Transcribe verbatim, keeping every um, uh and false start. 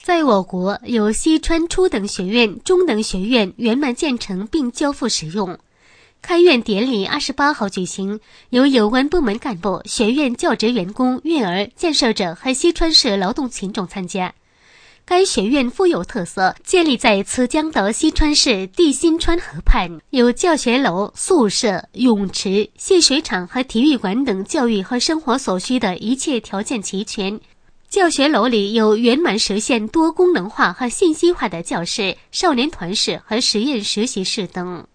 在我国有西川初等学院、中等学院圆满建成并交付使用。开院典礼二十八号举行，由有关部门干部、学院教职员工、院儿、建设者和西川市劳动群众参加。该学院富有特色，建立在慈江的西川市地新川河畔，有教学楼、宿舍、泳池、戏水场和体育馆等教育和生活所需的一切条件齐全。教学楼里有圆满实现多功能化和信息化的教室、少年团室和实验实习室等。